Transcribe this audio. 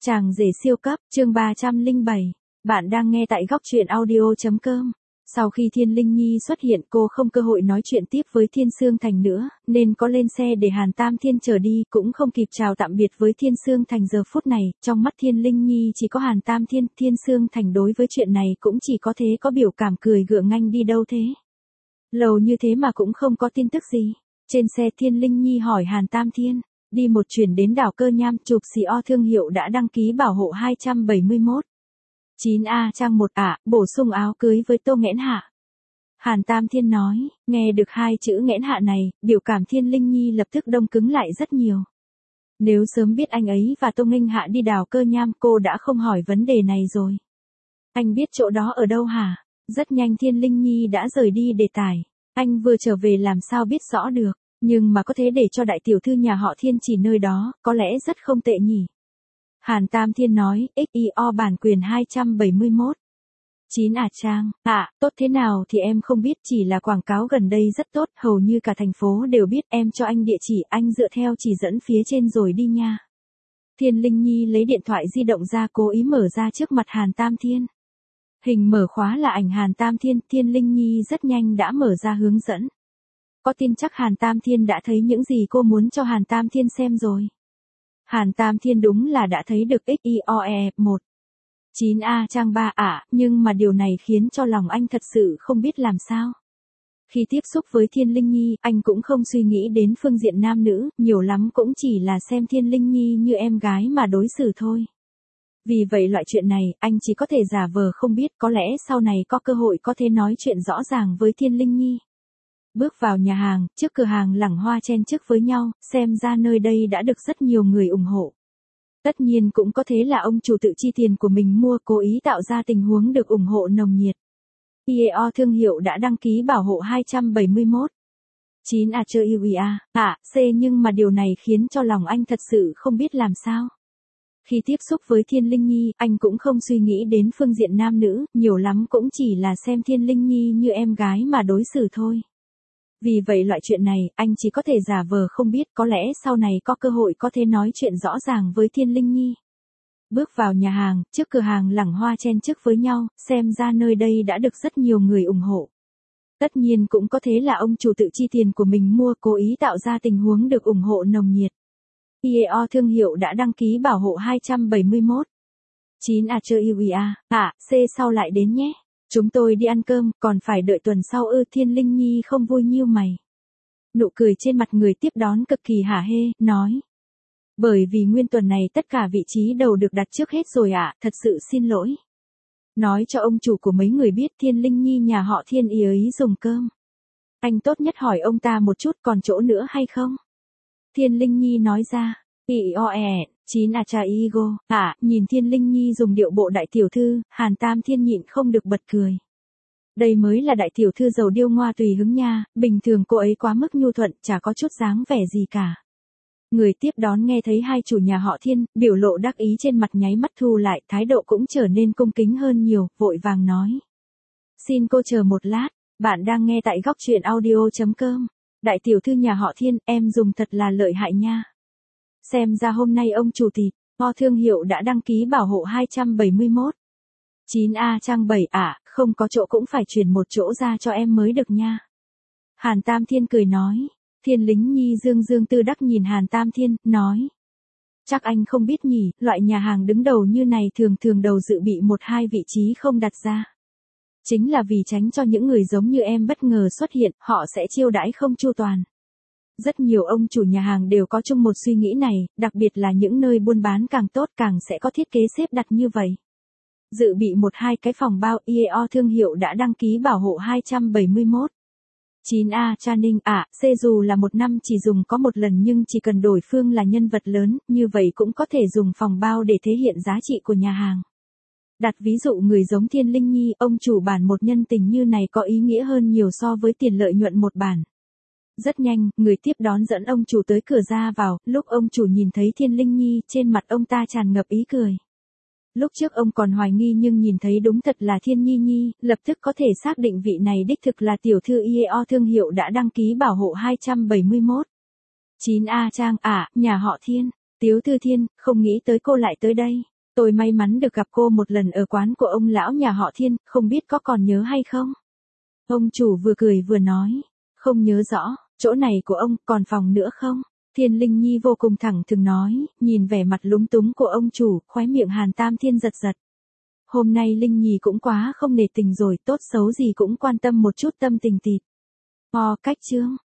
Chàng rể siêu cấp, chương 307. Bạn đang nghe tại góc truyện audio.com. Sau khi Thiên Linh Nhi xuất hiện, cô không cơ hội nói chuyện tiếp với Thiên Sương Thành nữa, nên có lên xe để Hàn Tam Thiên chở đi, cũng không kịp chào tạm biệt với Thiên Sương Thành giờ phút này, trong mắt Thiên Linh Nhi chỉ có Hàn Tam Thiên, Thiên Sương Thành đối với chuyện này cũng chỉ có thế có biểu cảm cười gượng nganh đi đâu thế. Lâu như thế mà cũng không có tin tức gì. Trên xe Thiên Linh Nhi hỏi Hàn Tam Thiên. Đi một chuyển đến đảo Cơ Nham, chụp CO thương hiệu đã đăng ký bảo hộ 271. 9A trang 1 ạ, bổ sung áo cưới với Tô Nghẽn Hạ. Hàn Tam Thiên nói, nghe được hai chữ Nghẽn Hạ này, biểu cảm Thiên Linh Nhi lập tức đông cứng lại rất nhiều. Nếu sớm biết anh ấy và Tô Nghênh Hạ đi đảo Cơ Nham, cô đã không hỏi vấn đề này rồi. Anh biết chỗ đó ở đâu hả? Rất nhanh Thiên Linh Nhi đã rời đi đề tài. Anh vừa trở về làm sao biết rõ được. Nhưng mà có thế để cho đại tiểu thư nhà họ Thiên chỉ nơi đó, có lẽ rất không tệ nhỉ. Hàn Tam Thiên nói, XIO bản quyền 271. 9 Trang, tốt thế nào thì em không biết, chỉ là quảng cáo gần đây rất tốt, hầu như cả thành phố đều biết, em cho anh địa chỉ, anh dựa theo chỉ dẫn phía trên rồi đi nha. Thiên Linh Nhi lấy điện thoại di động ra cố ý mở ra trước mặt Hàn Tam Thiên. Hình mở khóa là ảnh Hàn Tam Thiên, Thiên Linh Nhi rất nhanh đã mở ra hướng dẫn. Có tin chắc Hàn Tam Thiên đã thấy những gì cô muốn cho Hàn Tam Thiên xem rồi. Hàn Tam Thiên đúng là đã thấy được XIOE 1. 9A trang 3 nhưng mà điều này khiến cho lòng anh thật sự không biết làm sao. Khi tiếp xúc với Thiên Linh Nhi, anh cũng không suy nghĩ đến phương diện nam nữ, nhiều lắm cũng chỉ là xem Thiên Linh Nhi như em gái mà đối xử thôi. Vì vậy loại chuyện này, anh chỉ có thể giả vờ không biết, có lẽ sau này có cơ hội có thể nói chuyện rõ ràng với Thiên Linh Nhi. Bước vào nhà hàng, trước cửa hàng lẳng hoa chen chúc với nhau, xem ra nơi đây đã được rất nhiều người ủng hộ. Tất nhiên cũng có thể là ông chủ tự chi tiền của mình mua, cố ý tạo ra tình huống được ủng hộ nồng nhiệt. IEO thương hiệu đã đăng ký bảo hộ 271. 9 C nhưng mà điều này khiến cho lòng anh thật sự không biết làm sao. Khi tiếp xúc với Thiên Linh Nhi, anh cũng không suy nghĩ đến phương diện nam nữ, nhiều lắm cũng chỉ là xem Thiên Linh Nhi như em gái mà đối xử thôi. Vì vậy loại chuyện này, anh chỉ có thể giả vờ không biết, có lẽ sau này có cơ hội có thể nói chuyện rõ ràng với Thiên Linh Nhi. Bước vào nhà hàng, trước cửa hàng lẳng hoa chen chúc với nhau, xem ra nơi đây đã được rất nhiều người ủng hộ. Tất nhiên cũng có thể là ông chủ tự chi tiền của mình mua, cố ý tạo ra tình huống được ủng hộ nồng nhiệt. IEO thương hiệu đã đăng ký bảo hộ 271. 9 C sau lại đến nhé. Chúng tôi đi ăn cơm, còn phải đợi tuần sau ư? Thiên Linh Nhi không vui nhiêu mày. Nụ cười trên mặt người tiếp đón cực kỳ hả hê, nói. Bởi vì nguyên tuần này tất cả vị trí đầu được đặt trước hết rồi thật sự xin lỗi. Nói cho ông chủ của mấy người biết Thiên Linh Nhi nhà họ Thiên ý ấy dùng cơm. Anh tốt nhất hỏi ông ta một chút còn chỗ nữa hay không? Thiên Linh Nhi nói ra. IOE 9 nhìn Thiên Linh Nhi dùng điệu bộ đại tiểu thư, Hàn Tam Thiên nhịn không được bật cười. Đây mới là đại tiểu thư giàu điêu ngoa tùy hứng nha, bình thường cô ấy quá mức nhu thuận, chả có chút dáng vẻ gì cả. Người tiếp đón nghe thấy hai chủ nhà họ Thiên, biểu lộ đắc ý trên mặt nháy mắt thu lại, thái độ cũng trở nên cung kính hơn nhiều, vội vàng nói. Xin cô chờ một lát, bạn đang nghe tại góc truyện audio.com. Đại tiểu thư nhà họ Thiên, em dùng thật là lợi hại nha. Xem ra hôm nay ông chủ tịch, thương hiệu đã đăng ký bảo hộ 271. 9A trang 7 không có chỗ cũng phải chuyển một chỗ ra cho em mới được nha. Hàn Tam Thiên cười nói. Thiên Linh Nhi dương tự đắc nhìn Hàn Tam Thiên, nói. Chắc anh không biết nhỉ, loại nhà hàng đứng đầu như này thường đầu dự bị 1-2 vị trí không đặt ra. Chính là vì tránh cho những người giống như em bất ngờ xuất hiện, họ sẽ chiêu đãi không chu toàn. Rất nhiều ông chủ nhà hàng đều có chung một suy nghĩ này, đặc biệt là những nơi buôn bán càng tốt càng sẽ có thiết kế xếp đặt như vậy. Dự bị 1-2 cái phòng bao, IEO thương hiệu đã đăng ký bảo hộ 271. 9A Channing C dù là một năm chỉ dùng có một lần nhưng chỉ cần đối phương là nhân vật lớn, như vậy cũng có thể dùng phòng bao để thể hiện giá trị của nhà hàng. Đặt ví dụ người giống Thiên Linh Nhi, ông chủ bản một nhân tình như này có ý nghĩa hơn nhiều so với tiền lợi nhuận một bản. Rất nhanh, người tiếp đón dẫn ông chủ tới cửa ra vào, lúc ông chủ nhìn thấy Thiên Linh Nhi, trên mặt ông ta tràn ngập ý cười. Lúc trước ông còn hoài nghi nhưng nhìn thấy đúng thật là Thiên Nhi Nhi, lập tức có thể xác định vị này đích thực là tiểu thư IEO thương hiệu đã đăng ký bảo hộ 271. 9A Trang nhà họ Thiên, Tiếu Thư Thiên, không nghĩ tới cô lại tới đây. Tôi may mắn được gặp cô một lần ở quán của ông lão nhà họ Thiên, không biết có còn nhớ hay không? Ông chủ vừa cười vừa nói. Không nhớ rõ, chỗ này của ông còn phòng nữa không? Thiên Linh Nhi vô cùng thẳng thừng nói, nhìn vẻ mặt lúng túng của ông chủ, khóe miệng Hàn Tam Thiên giật giật. Hôm nay Linh Nhi cũng quá không nể tình rồi, tốt xấu gì cũng quan tâm một chút tâm tình tịt. Cách chương.